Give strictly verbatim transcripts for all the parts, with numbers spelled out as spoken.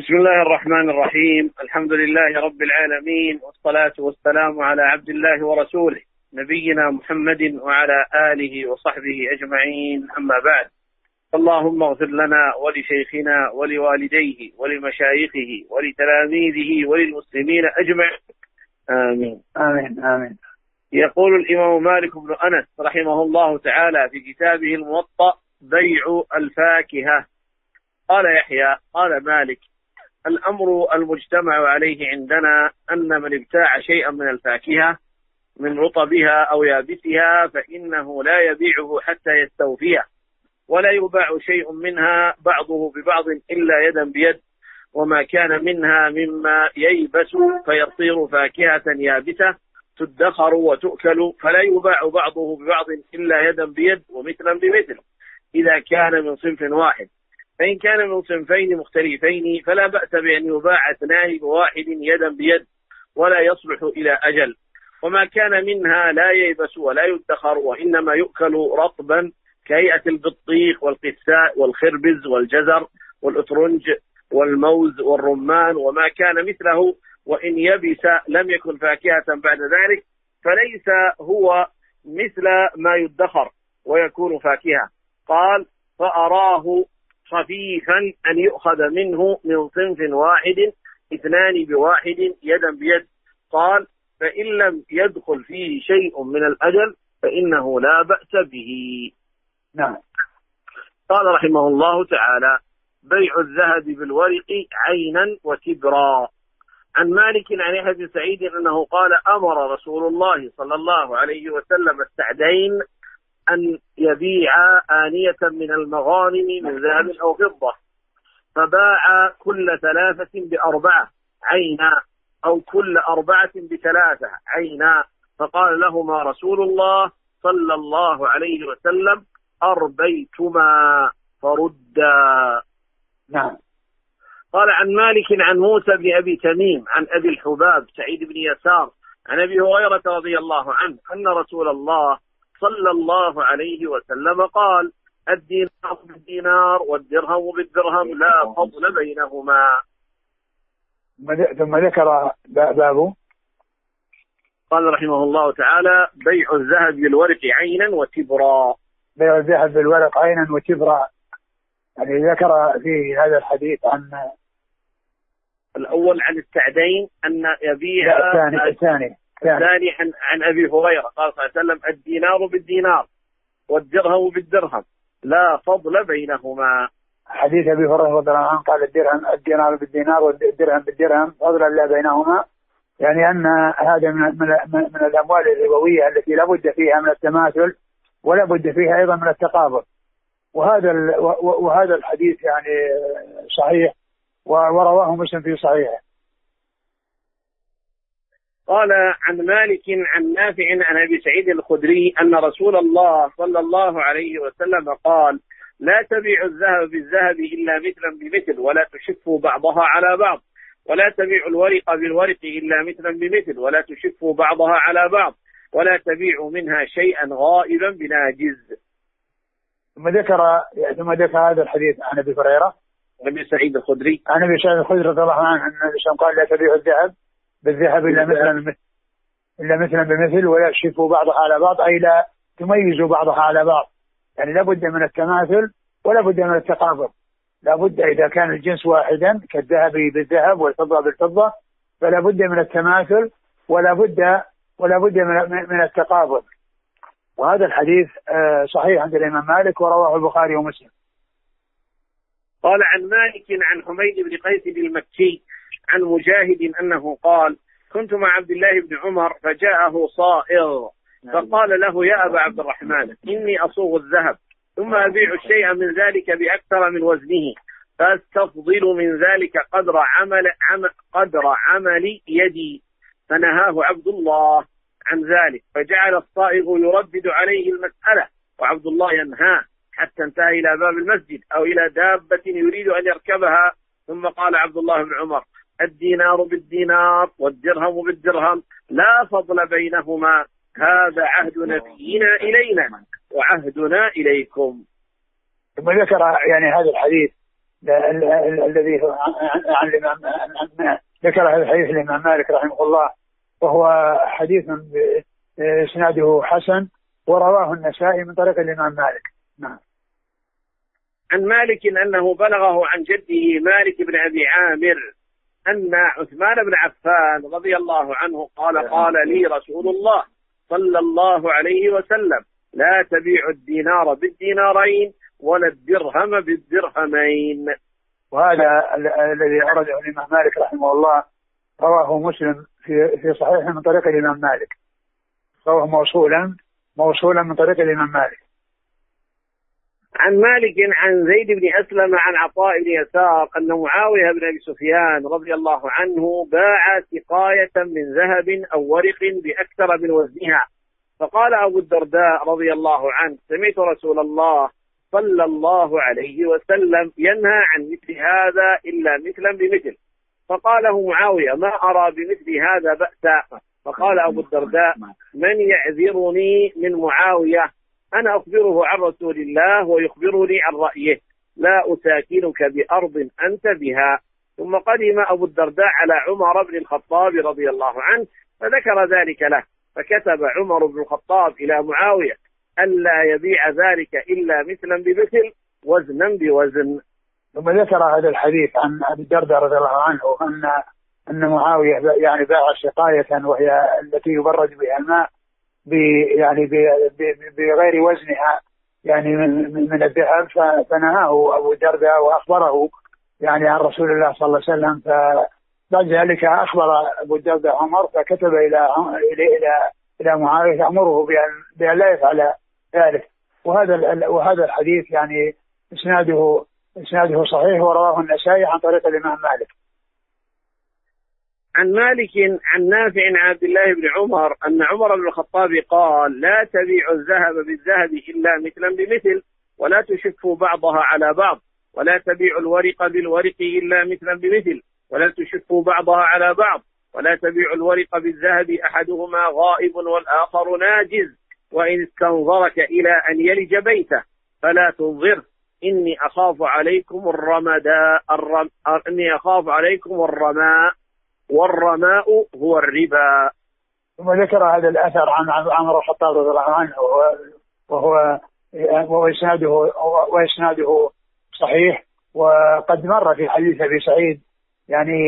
بسم الله الرحمن الرحيم. الحمد لله رب العالمين، والصلاة والسلام على عبد الله ورسوله نبينا محمد وعلى آله وصحبه أجمعين، أما بعد. اللهم اغفر لنا ولشيخنا ولوالديه ولمشايخه ولتلاميذه وللمسلمين أجمعين، آمين آمين آمين. يقول الإمام مالك بن أنس رحمه الله تعالى في كتابه الموطأ: بيع الفاكهة. قال يحيى: قال مالك: الأمر المجتمع عليه عندنا أن من ابتاع شيئا من الفاكهة من رطبها أو يابسها فإنه لا يبيعه حتى يستوفيه، ولا يباع شيء منها بعضه ببعض إلا يدا بيد، وما كان منها مما ييبس فيصير فاكهة يابسة تدخر وتؤكل فلا يباع بعضه ببعض إلا يدا بيد ومثلا بمثل إذا كان من صنف واحد. فإن كان من صنفين مختلفين فلا بأس بأن يباع اثنان بواحد يدا بيد ولا يصلح إلى أجل. وما كان منها لا ييبس ولا يدخر وإنما يؤكل رطبا كهيئة البطيخ والقثاء والخربز والجزر والأترنج والموز والرمان، وما كان مثله وإن يبس لم يكن فاكهة بعد ذلك، فليس هو مثل ما يدخر ويكون فاكهة. قال: فأراه خفيفا أن يؤخذ منه من صنف واحد اثنان بواحد يدا بيد. قال: فإن لم يدخل فيه شيء من الأجل فإنه لا بأس به. نعم. قال رحمه الله تعالى: بيع الذهب بالورق عينا وتبرا. عن مالك عن يحيى بن سعيد أنه قال: أمر رسول الله صلى الله عليه وسلم السعدين أن يبيع آنية من المغانم من ذهب أو فضة، فباع كل ثلاثة بأربعة عينا أو كل أربعة بثلاثة عينا، فقال لهما رسول الله صلى الله عليه وسلم: أربيتما فردا. نعم. قال عن مالك عن موسى بن أبي تميم عن أبي الحباب سعيد بن يسار عن أبي هريرة رضي الله عنه أن رسول الله صلى الله عليه وسلم قال: الدينار بالدينار والدرهم بالدرهم لا فضل بينهما. ثم ذكر بابه. قال رحمه الله تعالى: بيع الذهب بالورق عينا وتبرا. بيع الذهب بالورق عينا وتبرا، يعني ذكر في هذا الحديث عن الأول عن السعدين أن يبيع الثاني الثاني الثاني عن, عن أبي هريرة قال صلى الله عليه وسلم: الدينار بالدينار والدرهم بالدرهم لا فضل بينهما. حديث أبي هريرة رضي الله عنه قال: الدرهم الدينار بالدينار والدرهم بالدرهم فضلا لا بينهما، يعني أن هذا من, من, من الأموال الربوية التي لا بد فيها من التماثل ولا بد فيها أيضا من التقابض. وهذا وهذا الحديث يعني صحيح، ورواه مسلم في صحيحه. قال عن مالك عن نافع عن أبي سعيد الخدري أن رسول الله صلى الله عليه وسلم قال: لا تبيع الذهب بالذهب إلا مثلا بمثل ولا تشفوا بعضها على بعض، ولا تبيع الورق بالورق إلا مثلا بمثل ولا تشفوا بعضها على بعض، ولا تبيع منها شيئا غائبا بناجز. ثم ذكر ثم ذكر هذا الحديث عن أبي هريرة أبي سعيد الخدري عن أبي سعيد الخدري رضي الله عنه أن النبي قال: لا تبيع الذهب بالذهب إلا مثلا بمثل إلا مثلا بمثل ولا تشفوا بعضها على بعض، أي لا تميزوا بعضها على بعض، يعني لا بد من التماثل ولا بد من التقابض. لا بد إذا كان الجنس واحدا كالذهب بالذهب والفضة بالفضة فلا بد من التماثل ولا بد ولا بد من من التقابض. وهذا الحديث صحيح عند الإمام مالك ورواه البخاري ومسلم. قال عن مالك عن حميد بن قيس المكي عن مجاهد أنه قال: كنت مع عبد الله بن عمر فجاءه صائغ فقال له: يا أبا عبد الرحمن، إني أصوغ الذهب ثم أبيع الشيء من ذلك بأكثر من وزنه فاستفضل من ذلك قدر عمل, عمل قدر عمل يدي، فنهاه عبد الله عن ذلك، فجعل الصائغ يردد عليه المسألة وعبد الله ينهاه حتى انتهى إلى باب المسجد أو إلى دابة يريد أن يركبها، ثم قال عبد الله بن عمر: الدينار بالدينار والدرهم بالدرهم لا فضل بينهما، هذا عهد نبينا إلينا وعهدنا إليكم. ثم ذكر يعني هذا الحديث الذي عن الإمام ذكر هذا الحديث الإمام مالك رحمه الله، وهو حديث إسناده حسن، ورواه النسائي من طريق الإمام مالك. نعم. عن مالك أنه بلغه عن جده مالك بن أبي عامر أن عثمان بن عفان رضي الله عنه قال قال لي رسول الله صلى الله عليه وسلم لا تبيع الدينار بالدينارين ولا الدرهم بالدرهمين. وهذا الذي أورده الإمام مالك رحمه الله رواه مسلم في في صحيحه من طريق الإمام مالك، رواه موصولا موصولا من طريق الإمام مالك. عن مالك عن زيد بن أسلم عن عطاء بن يسار أن معاوية بن أبي سفيان رضي الله عنه باع سقاية من ذهب أو ورق بأكثر من وزنها، فقال أبو الدرداء رضي الله عنه سمعت رسول الله صلى الله عليه وسلم ينهى عن مثل هذا إلا مثلا بمثل، فقاله معاوية ما أرى بمثل هذا بأسا، فقال أبو الدرداء من يعذرني من معاوية أنا أخبره عن رسول الله ويخبرني عن رأيه، لا أساكنك بأرض أنت بها. ثم قدم أبو الدرداء على عمر بن الخطاب رضي الله عنه فذكر ذلك له، فكتب عمر بن الخطاب إلى معاوية ألا يبيع ذلك إلا مثلا بمثل وزنا بوزن. ثم ذكر هذا الحديث عن أبي الدرداء رضي الله عنه أن أن معاوية يعني باع سقاية وهي التي يبرد بها الماء يعني بغير وزنها يعني من من الذهب، فنهاه أبو الدرداء وأخبره يعني عن رسول الله صلى الله عليه وسلم. فبعد ذلك أخبر أبو الدرداء عمر فكتب إلى إلى إلى إلى معاوية يأمره بأن لا يفعل ذلك. وهذا وهذا الحديث يعني إسناده إسناده صحيح، ورواه النسائي عن طريق الإمام مالك. عن مالك عن نافع عن عبد الله بن عمر أن عمر بن الخطاب قال لا تبيع الذهب بالذهب إلا مثلا بمثل ولا تشفوا بعضها على بعض، ولا تبيع الورق بالورق إلا مثلا بمثل ولا تشفوا بعضها على بعض، ولا تبيع الورق بالذهب أحدهما غائب والآخر ناجز، وإن استنظرك إلى أن يلج بيته فلا تنظر إني أخاف عليكم الرمداء الرم... إني أخاف عليكم الرماء والرماء هو الربا. ثم ذكر هذا الأثر عن عمر الخطاب رضي الله عنه وهو وإسناده وإسناده صحيح، وقد مر في حديث أبي سعيد يعني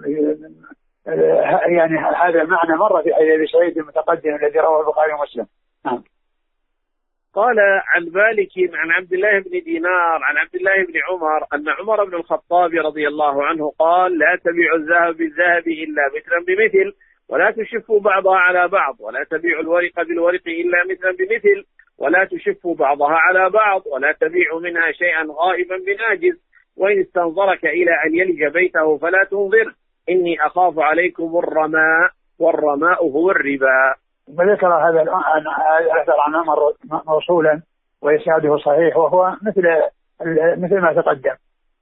يعني هذا المعنى مر في حديث أبي سعيد المتقدم الذي رواه البخاري ومسلم. نعم. قال عن مالك عن عبد الله بن دينار عن عبد الله بن عمر أن عمر بن الخطاب رضي الله عنه قال لا تبيعوا الذهب بالذهب إلا مثلا بمثل ولا تشفوا بعضها على بعض، ولا تبيعوا الورق بالورق إلا مثلا بمثل ولا تشفوا بعضها على بعض، ولا تبيعوا منها شيئا غائبا بناجز، وإن استنظرك إلى أن يلج بيته فلا تنظر إني أخاف عليكم الرماء والرماء هو الربا. وذكر هذا الأثر عن عمر موصولا وإسناده صحيح، وهو مثل مثل ما تقدم.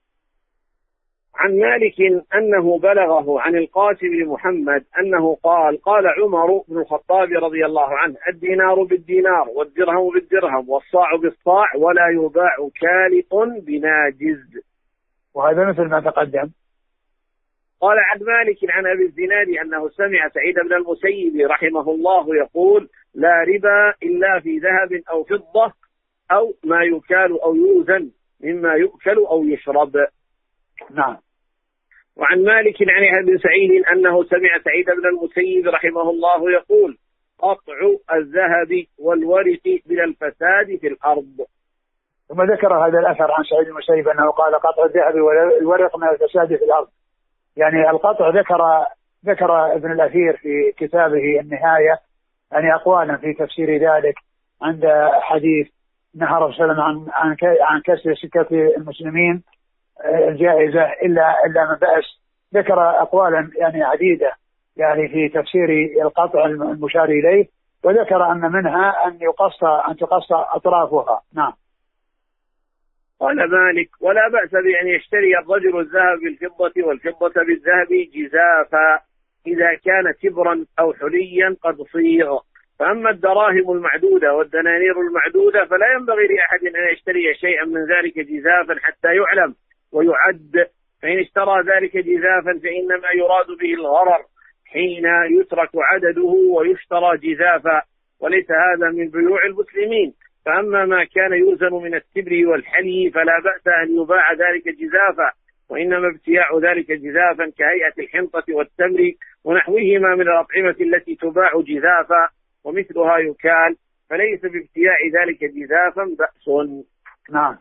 عن مالك أنه بلغه عن القاسم بن محمد أنه قال قال عمر بن الخطاب رضي الله عنه الدينار بالدينار والدرهم بالدرهم والصاع بالصاع ولا يباع كالق بناجز. وهذا مثل ما تقدم. قال عن مالك عن أبي الزناد أنه سمع سعيد بن المسيب رحمه الله يقول لا ربا إلا في ذهب أو فضة أو ما يكال أو يوزن مما يؤكل أو يشرب. نعم. وعن مالك عن ابن سعيد أنه سمع سعيد بن المسيب رحمه الله يقول قطع الذهب والورق من الفساد في الأرض. ثم ذكر هذا الأثر عن سعيد بن المسيب أنه قال قطع الذهب والورق من الفساد في الأرض، يعني القطع ذكر ذكر ابن الأثير في كتابه النهاية يعني أقوالا في تفسير ذلك عند حديث نهى الرسول صلى الله عليه وسلم عن عن كسر سكة المسلمين الجائزة إلا إلا من بأس. ذكر أقوالا يعني عديدة يعني في تفسير القطع المشار إليه، وذكر أن منها أن يقص أن تقص أطرافها. نعم. قال مالك ولا بأس بأن يشتري الرجل الذهب بالفضة والفضة بالذهب جزافا إذا كان تبرا أو حليا قد صيغ، فأما الدراهم المعدودة والدنانير المعدودة فلا ينبغي لأحد أن يشتري شيئا من ذلك جزافا حتى يعلم، ويعد، فإن اشترى ذلك جزافا فإنما يراد به الغرر حين يترك عدده ويشترى جزافا، وليس هذا من بيوع المسلمين. فأما ما كان يوزن من التبر والحلي فلا بأس أن يباع ذلك جزافا، وإنما ابتياع ذلك جزافا كهيئة الحنطة والتمر ونحوهما من الأطعمة التي تباع جزافا ومثلها يكال، فليس بابتياع ذلك جزافا بأس. نعم.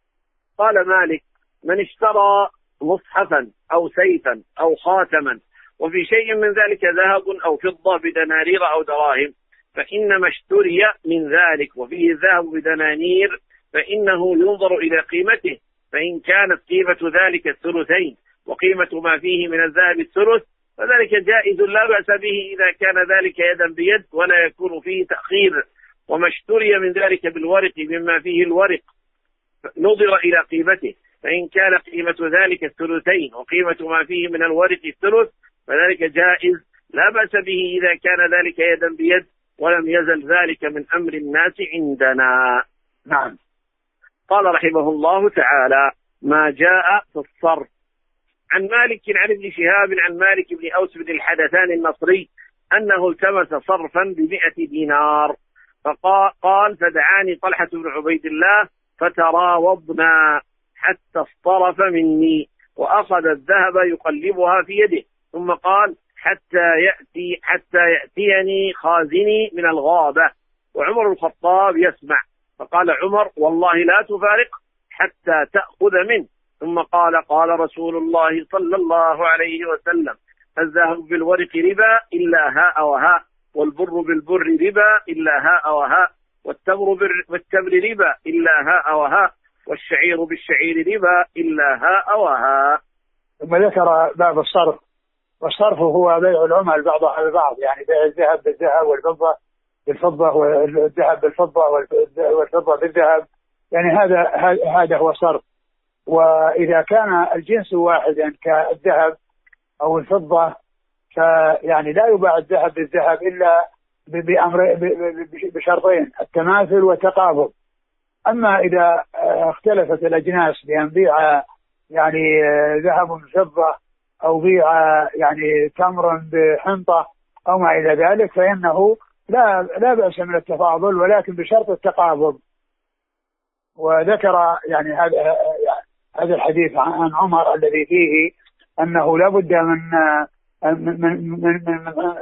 قال مالك: من اشترى مصحفا أو سيفا أو خاتما وفي شيء من ذلك ذهب أو فضة بدنانير أو دراهم فإنما اشتري من ذلك وفيه الذهب بدنانير فإنه ينظر إلى قيمته، فإن كانت قيمة ذلك الثلثين وقيمة ما فيه من الذهب الثلث فذلك جائز لا بأس به إذا كان ذلك يدا بيد ولا يكون فيه تأخير. وما اشتري من ذلك بالورق مما فيه الورق نظر إلى قيمته، فإن كان قيمة ذلك الثلثين وقيمة ما فيه من الورق الثلث فذلك جائز لا بأس به إذا كان ذلك يدا بيد ولم يزل ذلك من أمر الناس عندنا. نعم. قال رحمه الله تعالى: ما جاء في الصرف. عن مالك عن ابن شهاب عن مالك بن أوس بن الحدثان النصري أنه التمس صرفا بمئة دينار، فقال: فدعاني طلحة بن عبيد الله فتراوضنا حتى اصطرف مني، وأخذ الذهب يقلبها في يده، ثم قال: حتى يأتي حتى يأتيني خازني من الغابة، وعمر الخطاب يسمع، فقال عمر: والله لا تفارق حتى تأخذ منه. ثم قال: قال رسول الله صلى الله عليه وسلم: الذهب بالورق ربا إلا هاء وهاء، والبر بالبر ربا إلا هاء وهاء، والتمر بالتمر ربا إلا هاء وهاء، والشعير بالشعير ربا إلا هاء وهاء. ثم ذكر باب الصرف، والصرف هو بيع العمل بعضها ببعض، يعني بيع الذهب بالذهب والفضة بالفضة والذهب بالفضة والفضة بالذهب، يعني هذا هذا هو صرف. وإذا كان الجنس واحدا كالذهب أو الفضة فيعني لا يباع الذهب بالذهب إلا بأمر بشرطين: التماثل والتقابض. أما إذا اختلفت الأجناس بأن بيع يعني ذهب بفضة أو بيع يعني تمر بحنطة أو ما إلى ذلك فإنه لا لا بأس من التفاضل، ولكن بشرط التقابض. وذكر يعني هذا هذا الحديث عن عمر الذي فيه أنه لا بد من من من, من, من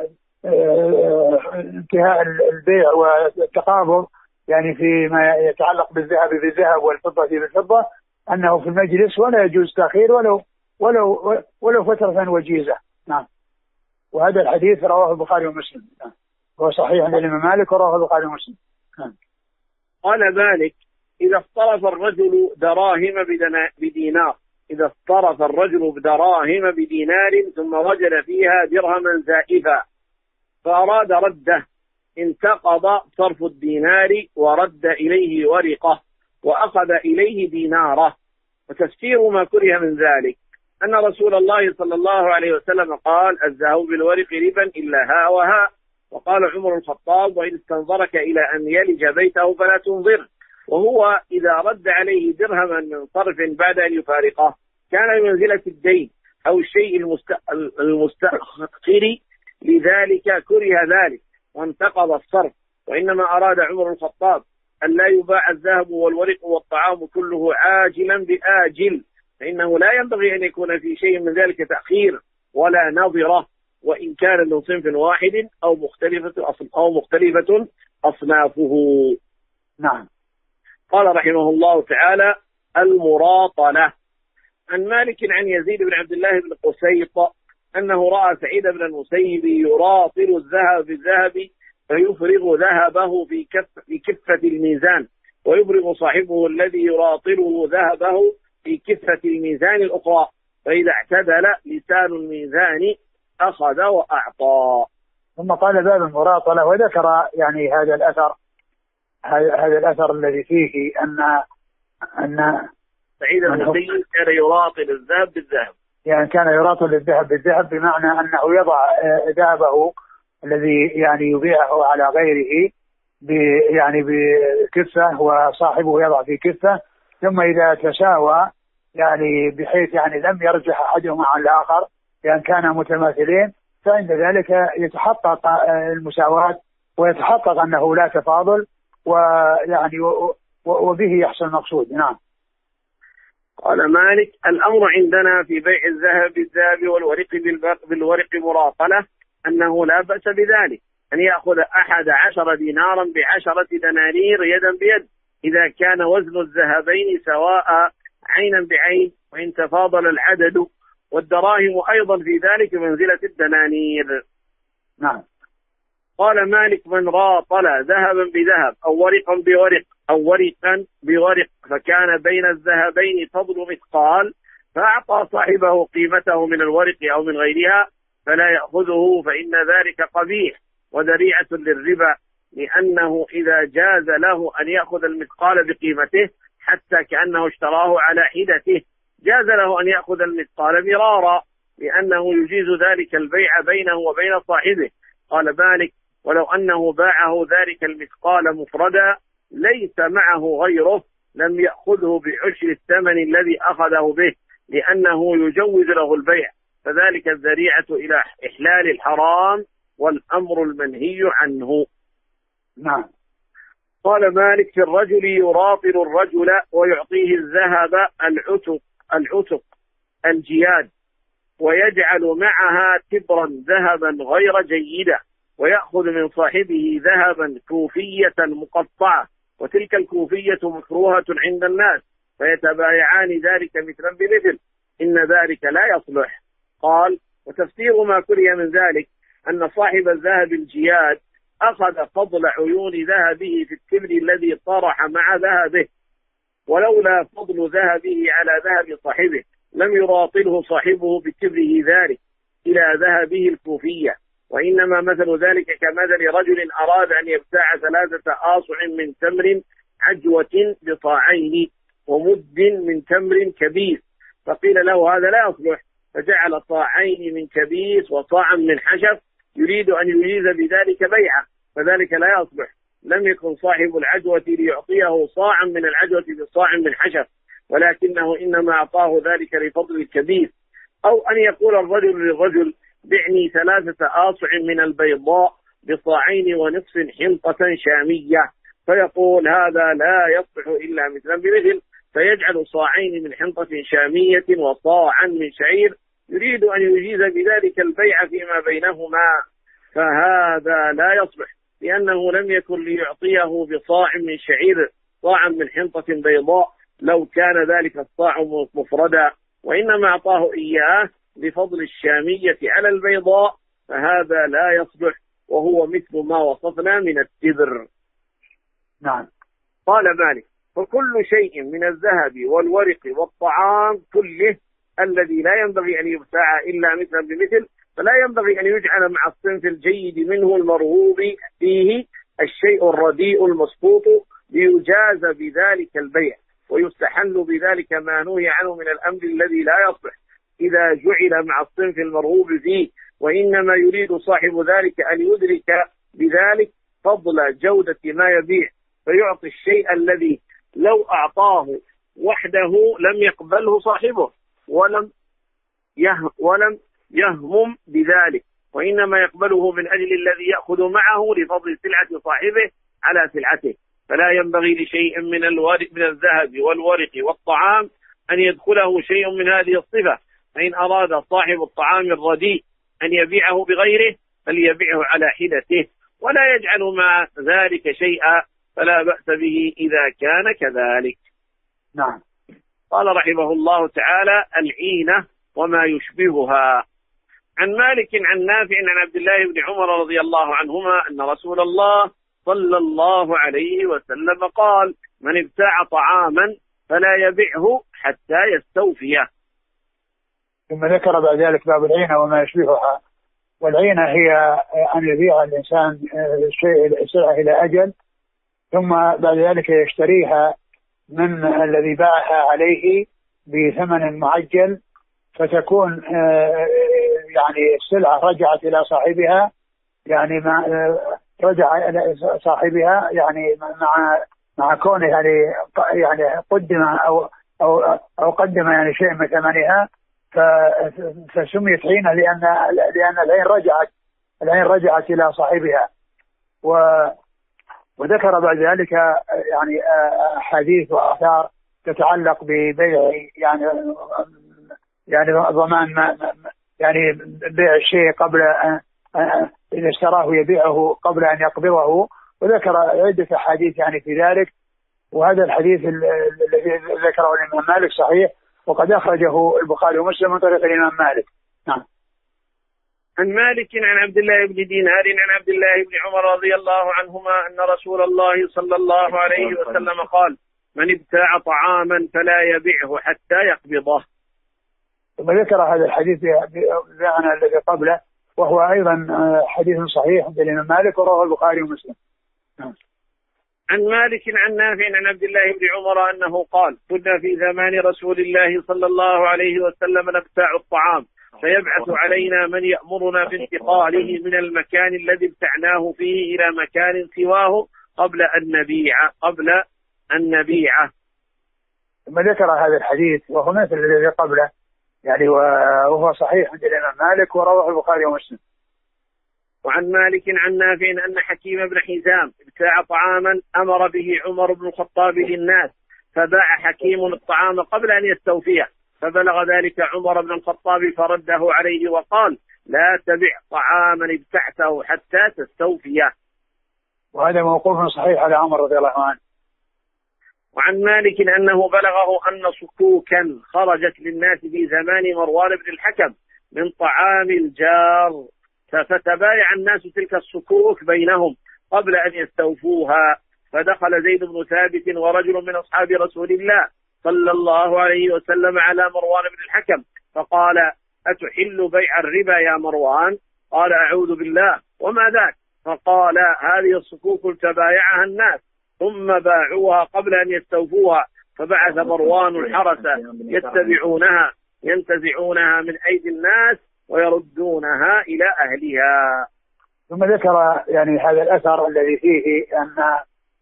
انتهاء البيع والتقابض، يعني فيما يتعلق بالذهب بالذهب والفضة بالفضة، أنه في المجلس ولا يجوز تأخير ولو ولو ولو فترة وجيزة. نعم. وهذا الحديث رواه البخاري ومسلم. نعم. هو صحيح عند الإمام مالك ورواه البخاري ومسلم. نعم. قال مالك: إذا اصطرف الرجل دراهم بدينار إذا اصطرف الرجل بدراهم بدينار ثم وجد فيها درهما زائفا فأراد رده، انتقض صرف الدينار ورد إليه ورقه وأخذ إليه ديناره. وتفسير ما كره من ذلك أن رسول الله صلى الله عليه وسلم قال: الذهب بالورق ربا إلا هاء وهاء. وقال عمر الخطاب: وإن استنظرك إلى أن يلج بيته فلا تنظر. وهو إذا رد عليه درهما من صرف بعد أن يفارقه كان بمنزلة الدين أو الشيء المستأخر، لذلك كره ذلك وانتقض الصرف. وإنما أراد عمر الخطاب أن لا يباع الذهب والورق والطعام كله عاجلا بآجل، فإنه لا ينبغي أن يكون في شيء من ذلك تأخير ولا نظرة، وإن كان من صنف واحد أو مختلفة أو مختلفة أصنافه. نعم. قال رحمه الله تعالى: المراطلة. عن مالك عن يزيد بن عبد الله بن قسيط أنه رأى سعيد بن المسيب يراطل الذهب بالذهب فيفرغ ذهبه في كف في كفة الميزان، ويفرغ صاحبه الذي يراطله ذهبه في كفة الميزان الأخرى، فإذا اعتدل لسان الميزان أخذ وأعطى. ثم قال: باب المراطلة، وذكر يعني هذا الأثر هذا الأثر الذي فيه أن أن سعيد المسيب كان يراطل الذهب بالذهب، يعني كان يراطل الذهب بالذهب بمعنى أنه يضع ذهبه الذي يعني يبيعه على غيره يعني بكفة وصاحبه يضع في كفة، ثم إذا تساوى يعني بحيث يعني لم يرجح أحدهما عن الآخر لأن كانا متماثلين، فعند ذلك يتحقق المساواة ويتحقق أنه لا تفاضل، ويعني وبه يحصل المقصود. نعم. قال مالك: الأمر عندنا في بيع الذهب بالذهب والورق بالورق مراقلة أنه لا بأس بذلك، أن يأخذ أحد عشر دينارا بعشرة دنانير يدا بيد إذا كان وزن الذهبين سواء عينا بعين، وإن تفاضل العدد، والدراهم أيضا في ذلك منزلة الدنانير. نعم. قال مالك: من راطل ذهبا بذهب أو ورقا بورق أو ورقا بورق فكان بين الذهبين فضل مثقال، فأعطى صاحبه قيمته من الورق أو من غيرها فلا يأخذه، فإن ذلك قبيح وذريعة للربا، لأنه إذا جاز له أن يأخذ المثقال بقيمته حتى كأنه اشتراه على حدته، جاز له أن يأخذ المثقال مرارا، لأنه يجيز ذلك البيع بينه وبين صاحبه. قال مالك: ولو أنه باعه ذلك المثقال مفردا ليس معه غيره لم يأخذه بعشر الثمن الذي أخذه به، لأنه يجوز له البيع، فذلك الذريعة إلى إحلال الحرام والأمر المنهي عنه. نعم. قال مالك: في الرجل يراطل الرجل ويعطيه الذهب العتق العتق الجياد، ويجعل معها تبرا ذهبا غير جيدة، ويأخذ من صاحبه ذهبا كوفية مقطعة، وتلك الكوفية مكروهة عند الناس، فيتبايعان ذلك مثلا بمثل، إن ذلك لا يصلح. قال: وتفسير ما كره من ذلك أن صاحب الذهب الجياد أخذ فضل عيون ذهبه في التبر الذي طرح مع ذهبه، ولولا فضل ذهبه على ذهب صاحبه لم يراطله صاحبه بتبره ذلك إلى ذهبه الكوفية، وإنما مثل ذلك كمثل رجل أراد أن يبتاع ثلاثة آصع من تمر عجوة بصاعين ومد من تمر كبيس، فقيل له هذا لا يصلح، فجعل صاعين من كبيس وصاعا من حشف يريد أن يجيز بذلك بيعه، فذلك لا يصلح. لم يكن صاحب العجوة ليعطيه صاعا من العجوة بصاع من حشف، ولكنه إنما أعطاه ذلك لفضل الكبيس. أو أن يقول الرجل للرجل: بعني ثلاثة آصع من البيضاء بصاعين ونصف حنطة شامية، فيقول هذا لا يصلح إلا مثلا بمثل، فيجعل صاعين من حنطة شامية وصاعا من شعير يريد أن يجيز بذلك البيع فيما بينهما، فهذا لا يصلح، لأنه لم يكن ليعطيه بصاع من شعير صاعا من حنطة بيضاء لو كان ذلك الصاع مفردا، وإنما أعطاه إياه بفضل الشامية على البيضاء، فهذا لا يصلح، وهو مثل ما وصفنا من التبر. نعم. قال مالك: فكل شيء من الذهب والورق والطعام كله الذي لا ينبغي أن يبتاع إلا مثلا بمثل، فلا ينبغي أن يجعل مع الصنف الجيد منه المرغوب فيه الشيء الرديء المسقوط ليجاز بذلك البيع، ويستحل بذلك ما نهي عنه من الأمر الذي لا يصلح إذا جعل مع الصنف المرغوب فيه، وإنما يريد صاحب ذلك أن يدرك بذلك فضل جودة ما يبيع، فيعطي الشيء الذي لو أعطاه وحده لم يقبله صاحبه ولم يه ولم يهمم بذلك، وإنما يقبله من أجل الذي يأخذ معه لفضل سلعة صاحبه على سلعته. فلا ينبغي لشيء من الورق من الذهب والورق والطعام أن يدخله شيء من هذه الصفة، فإن أراد صاحب الطعام الرديء أن يبيعه بغيره فليبيعه على حدته، ولا يجعل مع ذلك شيئا، فلا بأس به إذا كان كذلك. نعم. قال رحمه الله تعالى: العينة وما يشبهها. عن مالك عن نافع عن عبد الله بن عمر رضي الله عنهما أن رسول الله صلى الله عليه وسلم قال: من ابتاع طعاما فلا يبيعه حتى يستوفيه. ثم ذكر بعد ذلك باب العينة وما يشبهها. والعينة هي أن يبيع الإنسان الشيء السلعة إلى أجل، ثم بعد ذلك يشتريها من الذي باعها عليه بثمن معجل، فتكون يعني السلعة رجعت إلى صاحبها، يعني مع رجع إلى صاحبها يعني مع مع كونه يعني يعني قدم أو أو أو قدم يعني شيء من ثمنها فسميت حينة لأن لأن العين رجعت العين رجعت إلى صاحبها. وذكر بعد ذلك يعني أحاديث وآثار تتعلق ببيع يعني يعني ضمان ما يعني بيع الشيء قبل أن إذا اشتراه يبيعه قبل أن يقبضه، وذكر عدة أحاديث يعني في ذلك. وهذا الحديث الذي ذكره الإمام مالك صحيح، وقد أخرجه البخاري ومسلم من طريق الإمام مالك. نعم. عن مالك عن عبد الله بن دينار عن عبد الله بن عمر رضي الله عنهما أن رسول الله صلى الله عليه وسلم قال: من ابتاع طعاما فلا يبيعه حتى يقبضه. ثم ذكر هذا الحديث بمعنى الذي قبله، وهو أيضا حديث صحيح عند الإمام مالك ورواه البخاري ومسلم. نعم. عن مالك عن نافع عن عبد الله بن عمر أنه قال: كنا في زمان رسول الله صلى الله عليه وسلم نبتاع الطعام فيبعث علينا من يأمرنا بانتقاله من المكان الذي ابتعناه فيه إلى مكان سواه قبل أن نبيع قبل أن نبيعه. ثم ذكر هذا الحديث وهو مثل الذي قبله يعني، وهو صحيح عند الإمام مالك ورواه البخاري ومسلم. وعن مالك عن نافع أن حكيم بن حزام ابتاع طعاما أمر به عمر بن الخطاب للناس، فباع حكيم الطعام قبل أن يستوفيه، فبلغ ذلك عمر بن الخطاب فرده عليه وقال: لا تبع طعاما ابتعته حتى تستوفيه. وهذا موقوف صحيح على عمر رضي الله عنه. وعن مالك أنه بلغه أن صكوكا خرجت للناس في زمان مروان بن الحكم من طعام الجار، فتبايع الناس تلك الصكوك بينهم قبل أن يستوفوها، فدخل زيد بن ثابت ورجل من أصحاب رسول الله صلى الله عليه وسلم على مروان بن الحكم فقال: أتحل بيع الربا يا مروان؟ قال: أعوذ بالله، وما ذاك؟ فقال: هذه الصكوك تبايعها الناس ثم باعوها قبل أن يستوفوها، فبعث مروان الحرس يتبعونها ينتزعونها من أيدي الناس ويردونها إلى أهلها. ثم ذكر يعني هذا الأثر الذي فيه أن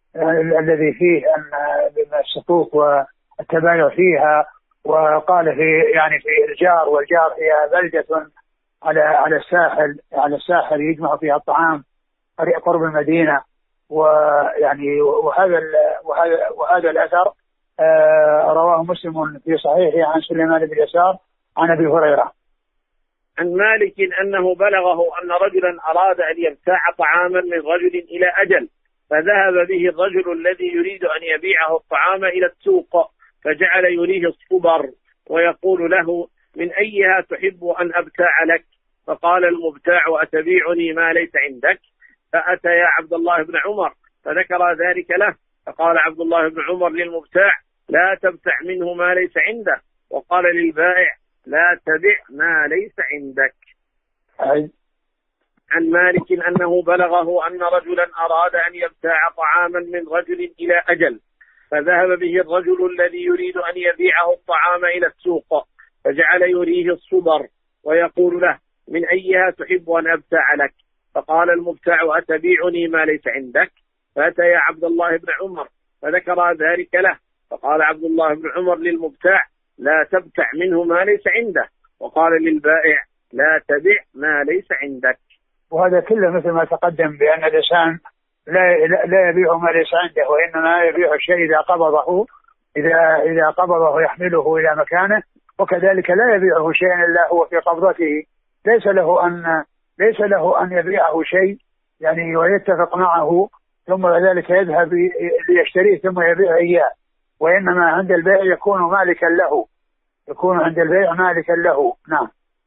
الذي فيه أن الصكوك والتبايع فيها، وقال في يعني في الجار، والجار هي بلدة على على الساحل على الساحل يجمع فيها الطعام قرب المدينة. ويعني وهذا وهذا وهذا الأثر رواه مسلم في صحيحه عن سليمان بن يسار عن أبي هريرة. عن مالك أنه بلغه أن رجلا أراد أن يبتاع طعاما من رجل إلى أجل، فذهب به الرجل الذي يريد أن يبيعه الطعام إلى السوق، فجعل يريه الصبر ويقول له: من أيها تحب أن أبتاع لك؟ فقال المبتاع: أتبيعني ما ليس عندك؟ فأتى يا عبد الله بن عمر فذكر ذلك له، فقال عبد الله بن عمر للمبتاع: لا تبتع منه ما ليس عنده. وقال للبائع: لا تبع ما ليس عندك. عن مالك أنه بلغه أن رجلا أراد أن يبتاع طعاما من رجل إلى أجل، فذهب به الرجل الذي يريد أن يبيعه الطعام إلى السوق، فجعل يريه الصبر ويقول له: من أيها تحب أن أبتاع لك؟ فقال المبتاع: أتبيعني ما ليس عندك؟ فأتى يا عبد الله بن عمر فذكر ذلك له، فقال عبد الله بن عمر للمبتاع: لا تبتع منه ما ليس عنده. وقال للبائع: لا تبع ما ليس عندك. وهذا كله مثل ما تقدم بأن الإنسان لا لا يبيع ما ليس عنده، وإنما يبيع الشيء إذا قبضه إذا إذا قبضه يحمله إلى مكانه، وكذلك لا يبيعه شيئا إلا هو في قبضته. ليس له أن ليس له أن يبيعه شيء يعني ويتفق معه ثم ذلك يذهب ليشتريه ثم يبيع إياه، وإنما عند البيع يكون مالكا له يكون عند البيع مالكا له. نعم.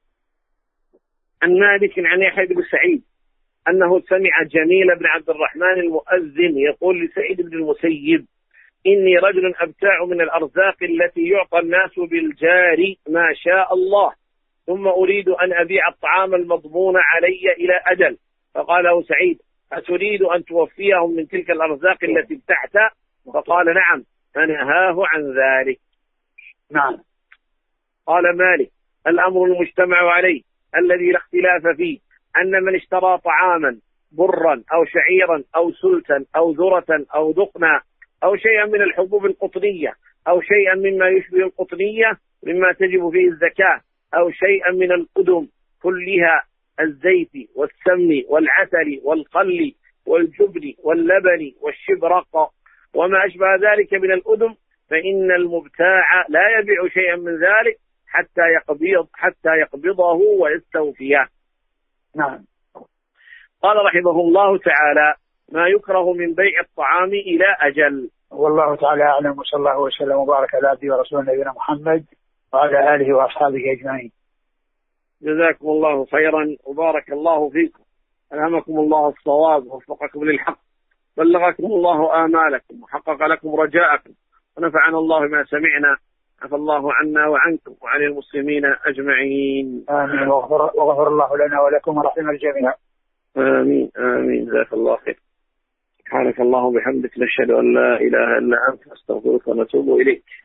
عن مالك عن يحيى بن سعيد أنه سمع جميل بن عبد الرحمن المؤذن يقول لسعيد بن المسيب: إني رجل أبتاع من الأرزاق التي يعطى الناس بالجار ما شاء الله، ثم أريد أن أبيع الطعام المضمون علي إلى أجل. فقال له سعيد: أتريد أن توفيهم من تلك الأرزاق التي ابتعت؟ فقال: نعم. فنهاه عن ذلك. نعم. قال مالك: الأمر المجتمع عليه الذي لا اختلاف فيه أن من اشترى طعاما برا أو شعيرا أو سلتا أو ذرة أو دقنا أو شيئا من الحبوب القطنية أو شيئا مما يشبه القطنية مما تجب فيه الزكاة، أو شيئا من الأدم كلها، الزيت والسمن والعسل والخل والجبن واللبن والشبرق وما أشبه ذلك من الأدم، فإن المبتاع لا يبيع شيئا من ذلك حتى يقبض حتى يقبضه ويستوفيه. نعم. قال رحمه الله تعالى: ما يكره من بيع الطعام إلى أجل. والله تعالى أعلم، وصلى الله وسلم وبارك على عبده ورسوله نبينا محمد وعلى آله وأصحابه أجمعين. جزاكم الله خيرا وبارك الله فيكم، ألهمكم الله الصواب ووفقكم للحق، بلغكم الله آمالكم وحقق لكم رجاءكم، ونفعنا الله ما سمعنا، عفى الله عنا وعنكم وعن المسلمين أجمعين. آمين. وغفر, وغفر الله لنا ولكم ورحمة الجميع. آمين آمين. جزاك الله خير. سبحانك اللهم وبحمدك، نشهد أن لا إله إلا أنت، نستغفرك ونتوب إليك.